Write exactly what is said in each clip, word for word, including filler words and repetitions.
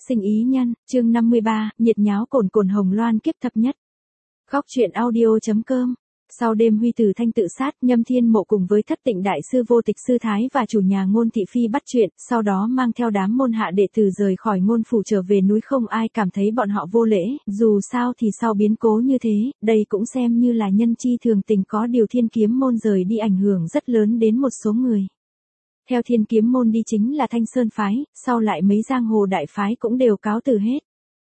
Sinh ý nhân, chương năm mươi ba, nhiệt nháo cồn cồn hồng loan kiếp thập nhất. Góc truyện audio.com. Sau đêm huy tử thanh tự sát, Nhâm Thiên Mộ cùng với Thất Tịnh đại sư Vô Tịch sư thái và chủ nhà Ngôn thị phi bắt chuyện, sau đó mang theo đám môn hạ đệ tử rời khỏi Ngôn phủ trở về núi. Không ai cảm thấy bọn họ vô lễ, dù sao thì sau biến cố như thế, đây cũng xem như là nhân chi thường tình, có điều Thiên Kiếm môn rời đi ảnh hưởng rất lớn đến một số người. Theo Thiên Kiếm môn đi chính là Thanh Sơn phái, sau lại mấy giang hồ đại phái cũng đều cáo từ hết.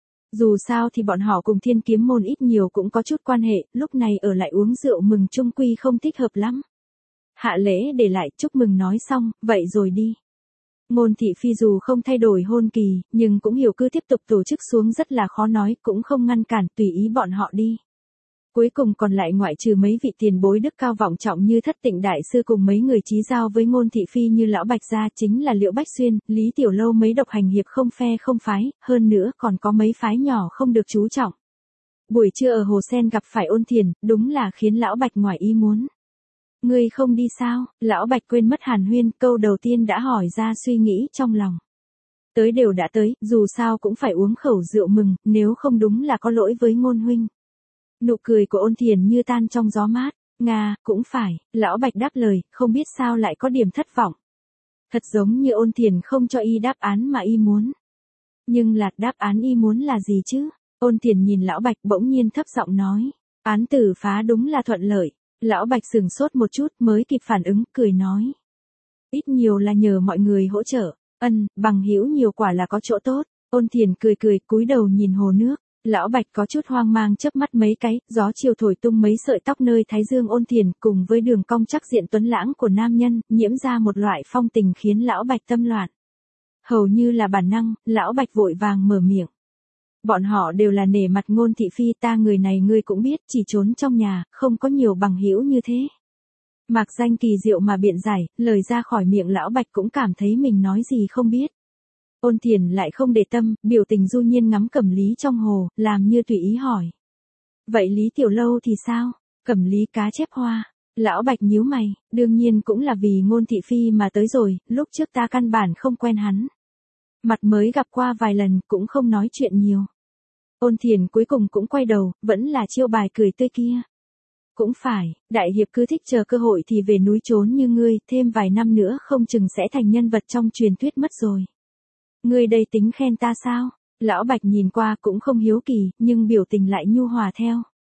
Dù sao thì bọn họ cùng Thiên Kiếm môn ít nhiều cũng có chút quan hệ, lúc này ở lại uống rượu mừng chung quy không thích hợp lắm. Hạ lễ để lại chúc mừng nói xong, vậy rồi đi. Ngôn thị phi dù không thay đổi hôn kỳ, nhưng cũng hiểu cứ tiếp tục tổ chức xuống rất là khó nói, cũng không ngăn cản, tùy ý bọn họ đi. Cuối cùng còn lại ngoại trừ mấy vị tiền bối đức cao vọng trọng như Thất Tịnh đại sư cùng mấy người chí giao với Ngôn thị phi như lão Bạch gia, chính là Liễu Bách Xuyên, Lý Tiểu Lâu, mấy độc hành hiệp không phe không phái, hơn nữa còn có mấy phái nhỏ không được chú trọng. Buổi trưa ở Hồ Sen gặp phải Ôn Thiền, đúng là khiến lão Bạch ngoài ý muốn. Ngươi không đi sao? Lão Bạch quên mất hàn huyên, câu đầu tiên đã hỏi ra suy nghĩ trong lòng. Tới đều đã tới, dù sao cũng phải uống khẩu rượu mừng, nếu không đúng là có lỗi với Ngôn huynh. Nụ cười của Ôn Thiền như tan trong gió mát. Nga, cũng phải, lão Bạch đáp lời, không biết sao lại có điểm thất vọng. Thật giống như Ôn Thiền không cho y đáp án mà y muốn. Nhưng là, đáp án y muốn là gì chứ? Ôn Thiền nhìn lão Bạch bỗng nhiên thấp giọng nói. Án tử phá đúng là thuận lợi. Lão Bạch sừng sốt một chút mới kịp phản ứng, cười nói. Ít nhiều là nhờ mọi người hỗ trợ. Ân, bằng hữu nhiều quả là có chỗ tốt. Ôn Thiền cười cười, cúi đầu nhìn hồ nước. Lão Bạch có chút hoang mang chớp mắt mấy cái, gió chiều thổi tung mấy sợi tóc nơi thái dương Ôn Thiền, cùng với đường cong chắc diện tuấn lãng của nam nhân, nhiễm ra một loại phong tình khiến lão Bạch tâm loạn. Hầu như là bản năng, lão Bạch vội vàng mở miệng. Bọn họ đều là nể mặt Ngôn thị phi, ta người này ngươi cũng biết, chỉ trốn trong nhà, không có nhiều bằng hữu như thế. Mạc danh kỳ diệu mà biện giải, lời ra khỏi miệng lão Bạch cũng cảm thấy mình nói gì không biết. Ôn Thiền lại không để tâm, biểu tình du nhiên ngắm Cẩm Lý trong hồ, làm như tùy ý hỏi. Vậy Lý Tiểu Lâu thì sao? Cẩm Lý cá chép hoa. Lão Bạch nhíu mày, đương nhiên cũng là vì Ngôn thị phi mà tới rồi, lúc trước ta căn bản không quen hắn. Mặt mới gặp qua vài lần, cũng không nói chuyện nhiều. Ôn Thiền cuối cùng cũng quay đầu, vẫn là chiêu bài cười tươi kia. Cũng phải, đại hiệp cứ thích chờ cơ hội thì về núi trốn như ngươi, thêm vài năm nữa không chừng sẽ thành nhân vật trong truyền thuyết mất rồi. Ngươi đây tính khen ta sao? Lão Bạch nhìn qua cũng không hiếu kỳ, nhưng biểu tình lại nhu hòa theo.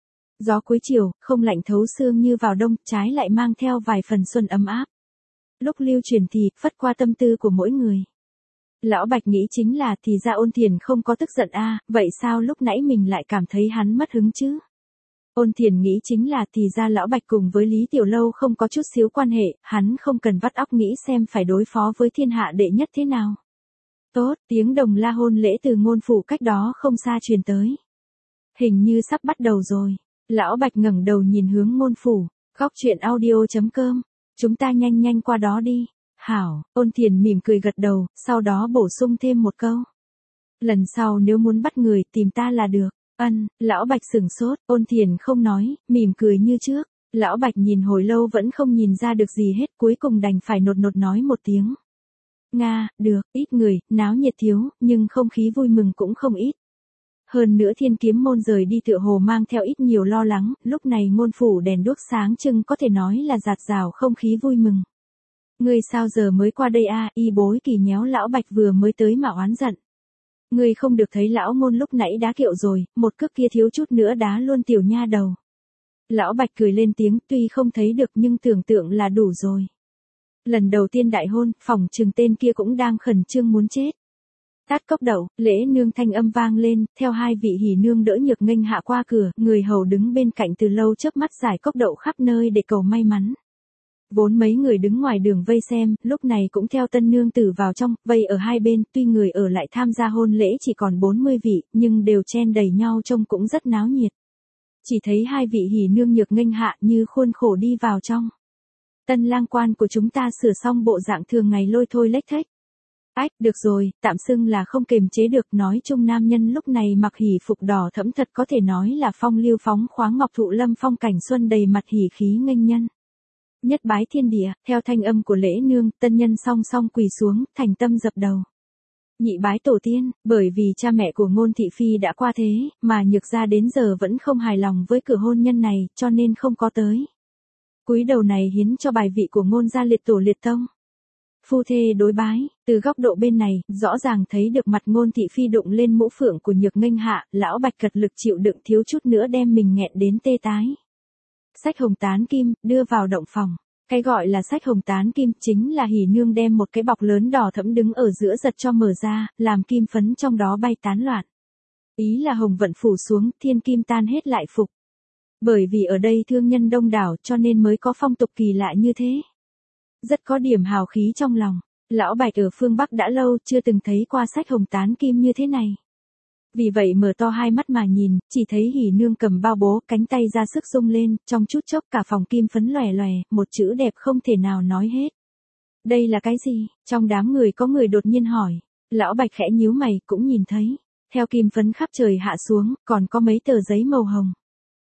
Gió cuối chiều, không lạnh thấu xương như vào đông, trái lại mang theo vài phần xuân ấm áp. Lúc lưu truyền thì, phất qua tâm tư của mỗi người. Lão Bạch nghĩ chính là thì ra Ôn Thiền không có tức giận a, à, vậy sao lúc nãy mình lại cảm thấy hắn mất hứng chứ? Ôn Thiền nghĩ chính là thì ra lão Bạch cùng với Lý Tiểu Lâu không có chút xíu quan hệ, hắn không cần vắt óc nghĩ xem phải đối phó với thiên hạ đệ nhất thế nào. Tốt, tiếng đồng la hôn lễ từ Ngôn phủ cách đó không xa truyền tới. Hình như sắp bắt đầu rồi. Lão Bạch ngẩng đầu nhìn hướng Ngôn phủ. Góc truyện audio.com. Chúng ta nhanh nhanh qua đó đi. Hảo, Ôn Thiền mỉm cười gật đầu, sau đó bổ sung thêm một câu. Lần sau nếu muốn bắt người tìm ta là được. Ân, lão Bạch sửng sốt, Ôn Thiền không nói, mỉm cười như trước. Lão Bạch nhìn hồi lâu vẫn không nhìn ra được gì hết, cuối cùng đành phải nột nột nói một tiếng. Nga, được, ít người, náo nhiệt thiếu, nhưng không khí vui mừng cũng không ít. Hơn nữa Thiên Kiếm môn rời đi tựa hồ mang theo ít nhiều lo lắng, lúc này Ngôn phủ đèn đuốc sáng trưng có thể nói là rạt rào không khí vui mừng. Ngươi sao giờ mới qua đây a? À, y bối kỳ nhéo lão Bạch vừa mới tới mà oán giận. Ngươi không được thấy lão Ngôn lúc nãy đá kiệu rồi, một cước kia thiếu chút nữa đá luôn tiểu nha đầu. Lão Bạch cười lên tiếng, tuy không thấy được nhưng tưởng tượng là đủ rồi. Lần đầu tiên đại hôn, phòng trường tên kia cũng đang khẩn trương muốn chết. Tát cốc đậu, lễ nương thanh âm vang lên, theo hai vị hỉ nương đỡ nhược nghênh hạ qua cửa, người hầu đứng bên cạnh từ lâu chớp mắt giải cốc đậu khắp nơi để cầu may mắn. Vốn mấy người đứng ngoài đường vây xem, lúc này cũng theo tân nương tử vào trong, vây ở hai bên, tuy người ở lại tham gia hôn lễ chỉ còn bốn mươi vị, nhưng đều chen đầy nhau trông cũng rất náo nhiệt. Chỉ thấy hai vị hỉ nương nhược nghênh hạ như khuôn khổ đi vào trong. Tân lang quan của chúng ta sửa xong bộ dạng thường ngày lôi thôi lếch thếch. Ách, được rồi, tạm xưng là không kềm chế được, nói chung nam nhân lúc này mặc hỉ phục đỏ thẫm thật có thể nói là phong lưu phóng khoáng ngọc thụ lâm phong cảnh xuân đầy mặt hỉ khí nghênh nhân. Nhất bái thiên địa, theo thanh âm của lễ nương, tân nhân song song quỳ xuống, thành tâm dập đầu. Nhị bái tổ tiên, bởi vì cha mẹ của Ngôn Thị Phi đã qua thế, mà Nhược gia đến giờ vẫn không hài lòng với cửa hôn nhân này, cho nên không có tới. Cúi đầu này hiến cho bài vị của Ngôn gia liệt tổ liệt tông. Phu thê đối bái, từ góc độ bên này, rõ ràng thấy được mặt Ngôn Thị Phi đụng lên mũ phượng của Nhược Nghênh Hạ, lão Bạch cật lực chịu đựng thiếu chút nữa đem mình nghẹn đến tê tái. Xách hồng tán kim, đưa vào động phòng. Cái gọi là xách hồng tán kim chính là hỉ nương đem một cái bọc lớn đỏ thẫm đứng ở giữa giật cho mở ra, làm kim phấn trong đó bay tán loạn. Ý là hồng vận phủ xuống, thiên kim tan hết lại phục. Bởi vì ở đây thương nhân đông đảo cho nên mới có phong tục kỳ lạ như thế. Rất có điểm hào khí trong lòng. Lão Bạch ở phương Bắc đã lâu chưa từng thấy qua xách hồng tán kim như thế này. Vì vậy mở to hai mắt mà nhìn, chỉ thấy hỉ nương cầm bao bố, cánh tay ra sức rung lên, trong chút chốc cả phòng kim phấn lòe lòe, một chữ đẹp không thể nào nói hết. Đây là cái gì? Trong đám người có người đột nhiên hỏi. Lão Bạch khẽ nhíu mày, cũng nhìn thấy. Theo kim phấn khắp trời hạ xuống, còn có mấy tờ giấy màu hồng.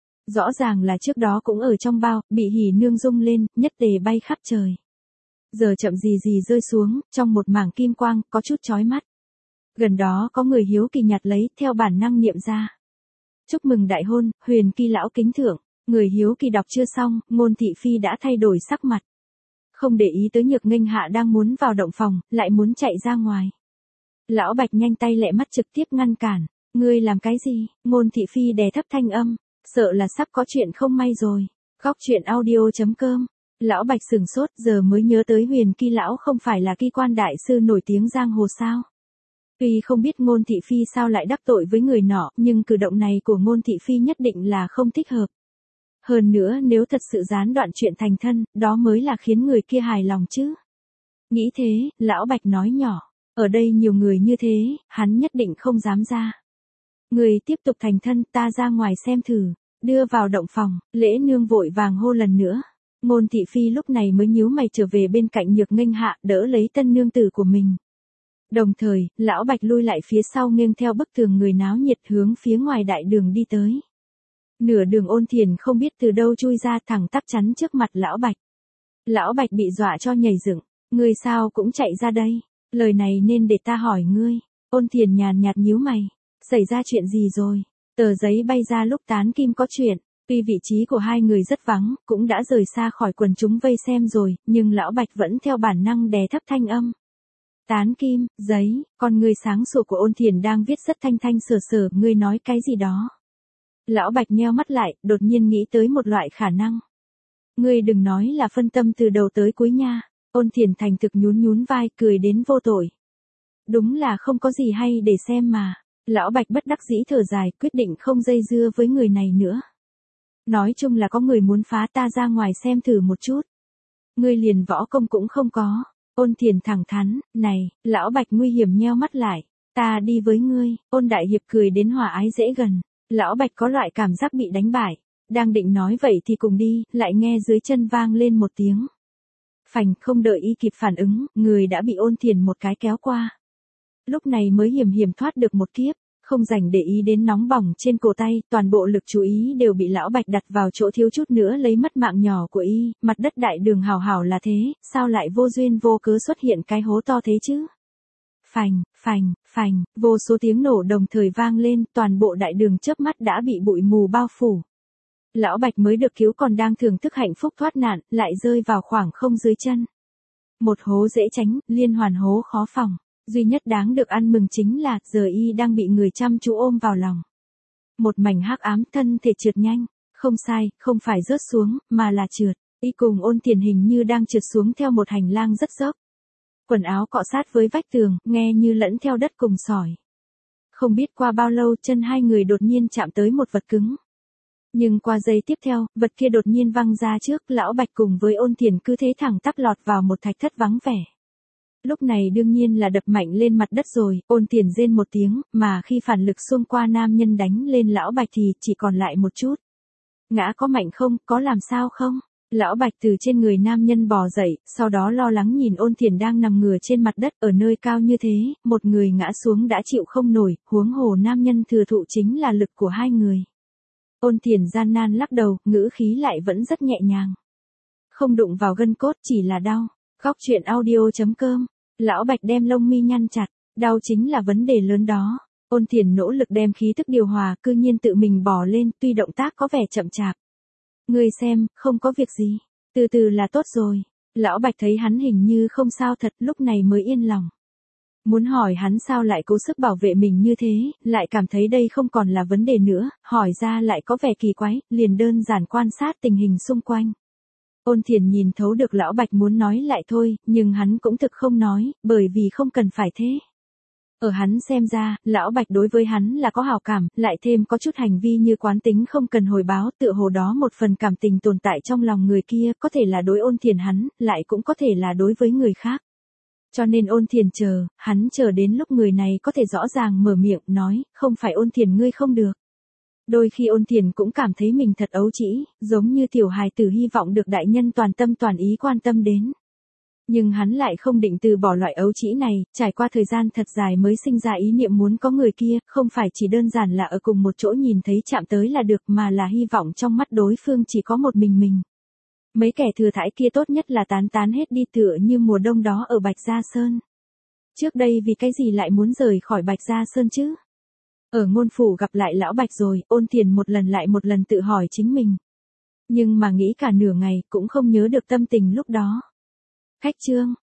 Rõ ràng là trước đó cũng ở trong bao, bị hỉ nương rung lên, nhất tề bay khắp trời. Giờ chậm gì gì rơi xuống, trong một mảng kim quang, có chút chói mắt. Gần đó có người hiếu kỳ nhặt lấy, theo bản năng niệm ra. Chúc mừng đại hôn, Huyền Kỳ lão kính thượng. Người hiếu kỳ đọc chưa xong, Ngôn Thị Phi đã thay đổi sắc mặt. Không để ý tới Nhược Nghênh Hạ đang muốn vào động phòng, lại muốn chạy ra ngoài. Lão Bạch nhanh tay lẹ mắt trực tiếp ngăn cản. Ngươi làm cái gì? Ngôn Thị Phi đè thấp thanh âm, sợ là sắp có chuyện không may rồi. Góc truyện audio chấm com. Lão Bạch sừng sốt, giờ mới nhớ tới Huyền Kỳ lão không phải là kỳ quan đại sư nổi tiếng giang hồ sao? Tuy không biết Ngôn Thị Phi sao lại đắc tội với người nọ, nhưng cử động này của Ngôn Thị Phi nhất định là không thích hợp. Hơn nữa nếu thật sự gián đoạn chuyện thành thân, đó mới là khiến người kia hài lòng chứ. Nghĩ thế, Lão Bạch nói nhỏ, ở đây nhiều người như thế, hắn nhất định không dám ra. Người tiếp tục thành thân, ta ra ngoài xem thử, đưa vào động phòng, Lễ Nương vội vàng hô lần nữa. Ngôn Thị Phi lúc này mới nhíu mày trở về bên cạnh Nhược Nghênh Hạ, đỡ lấy tân nương tử của mình. Đồng thời, Lão Bạch lui lại phía sau nghiêng theo bức tường người náo nhiệt hướng phía ngoài đại đường đi tới. Nửa đường Ôn Thiền không biết từ đâu chui ra thẳng tắp chắn trước mặt Lão Bạch. Lão Bạch bị dọa cho nhảy dựng, ngươi sao cũng chạy ra đây, lời này nên để ta hỏi ngươi. Ôn Thiền nhàn nhạt nhíu mày, xảy ra chuyện gì rồi? Tờ giấy bay ra lúc tán kim có chuyện, tuy vị trí của hai người rất vắng, cũng đã rời xa khỏi quần chúng vây xem rồi, nhưng Lão Bạch vẫn theo bản năng đè thấp thanh âm. Tán kim, giấy, con người sáng sủa của Ôn Thiền đang viết rất thanh thanh sở sở, ngươi nói cái gì đó. Lão Bạch nheo mắt lại, đột nhiên nghĩ tới một loại khả năng. Ngươi đừng nói là phân tâm từ đầu tới cuối nha. Ôn Thiền thành thực nhún nhún vai, cười đến vô tội. Đúng là không có gì hay để xem mà. Lão Bạch bất đắc dĩ thở dài, quyết định không dây dưa với người này nữa. Nói chung là có người muốn phá ta ra ngoài xem thử một chút. Ngươi liền võ công cũng không có. Ôn Thiền thẳng thắn, này, Lão Bạch nguy hiểm nheo mắt lại. Ta đi với ngươi. Ôn Đại Hiệp cười đến hòa ái dễ gần. Lão Bạch có loại cảm giác bị đánh bại. Đang định nói vậy thì cùng đi, lại nghe dưới chân vang lên một tiếng. Phành, không đợi y kịp phản ứng, người đã bị Ôn Thiền một cái kéo qua. Lúc này mới hiểm hiểm thoát được một kiếp, không rảnh để ý đến nóng bỏng trên cổ tay, toàn bộ lực chú ý đều bị Lão Bạch đặt vào chỗ thiếu chút nữa lấy mất mạng nhỏ của y, mặt đất đại đường hào hảo là thế, sao lại vô duyên vô cớ xuất hiện cái hố to thế chứ? Phành, phành, phành, vô số tiếng nổ đồng thời vang lên, toàn bộ đại đường chớp mắt đã bị bụi mù bao phủ. Lão Bạch mới được cứu còn đang thưởng thức hạnh phúc thoát nạn, lại rơi vào khoảng không dưới chân. Một hố dễ tránh, liên hoàn hố khó phòng. Duy nhất đáng được ăn mừng chính là, giờ y đang bị người chăm chú ôm vào lòng. Một mảnh hắc ám, thân thể trượt nhanh. Không sai, không phải rớt xuống, mà là trượt. Y cùng Ôn Thiền hình như đang trượt xuống theo một hành lang rất dốc. Quần áo cọ sát với vách tường, nghe như lẫn theo đất cùng sỏi. Không biết qua bao lâu, chân hai người đột nhiên chạm tới một vật cứng. Nhưng qua giây tiếp theo, vật kia đột nhiên văng ra trước, Lão Bạch cùng với Ôn Thiền cứ thế thẳng tắp lọt vào một thạch thất vắng vẻ. Lúc này đương nhiên là đập mạnh lên mặt đất rồi, Ôn Thiền rên một tiếng, mà khi phản lực xung qua nam nhân đánh lên Lão Bạch thì chỉ còn lại một chút. Ngã có mạnh không, có làm sao không? Lão Bạch từ trên người nam nhân bò dậy, sau đó lo lắng nhìn Ôn Thiền đang nằm ngửa trên mặt đất ở nơi cao như thế, một người ngã xuống đã chịu không nổi, huống hồ nam nhân thừa thụ chính là lực của hai người. Ôn Thiền gian nan lắc đầu, ngữ khí lại vẫn rất nhẹ nhàng. Không đụng vào gân cốt, chỉ là đau. Góc truyện audio chấm com. Lão Bạch đem lông mi nhăn chặt, Đau chính là vấn đề lớn đó. Ôn Thiền nỗ lực đem khí thức điều hòa, cư nhiên tự mình bỏ lên, tuy động tác có vẻ chậm chạp. Ngươi xem, không có việc gì. Từ từ là tốt rồi. Lão Bạch thấy hắn hình như không sao thật, lúc này mới yên lòng. Muốn hỏi hắn sao lại cố sức bảo vệ mình như thế, lại cảm thấy đây không còn là vấn đề nữa, hỏi ra lại có vẻ kỳ quái, liền đơn giản quan sát tình hình xung quanh. Ôn Thiền nhìn thấu được Lão Bạch muốn nói lại thôi, nhưng hắn cũng thực không nói, bởi vì không cần phải thế. Ở hắn xem ra, Lão Bạch đối với hắn là có hảo cảm, lại thêm có chút hành vi như quán tính không cần hồi báo, tựa hồ đó một phần cảm tình tồn tại trong lòng người kia, có thể là đối Ôn Thiền hắn, lại cũng có thể là đối với người khác. Cho nên Ôn Thiền chờ, hắn chờ đến lúc người này có thể rõ ràng mở miệng, nói, không phải Ôn Thiền ngươi không được. Đôi khi Ôn Thiền cũng cảm thấy mình thật ấu trĩ, giống như tiểu hài tử hy vọng được đại nhân toàn tâm toàn ý quan tâm đến. Nhưng hắn lại không định từ bỏ loại ấu trĩ này, trải qua thời gian thật dài mới sinh ra ý niệm muốn có người kia, không phải chỉ đơn giản là ở cùng một chỗ nhìn thấy chạm tới là được mà là hy vọng trong mắt đối phương chỉ có một mình mình. Mấy kẻ thừa thãi kia tốt nhất là tán tán hết đi tựa như mùa đông đó ở Bạch Gia Sơn. Trước đây vì cái gì lại muốn rời khỏi Bạch Gia Sơn chứ? Ở ngôn phủ gặp lại Lão Bạch rồi, Ôn Thiền một lần lại một lần tự hỏi chính mình. Nhưng mà nghĩ cả nửa ngày cũng không nhớ được tâm tình lúc đó. Khách trương,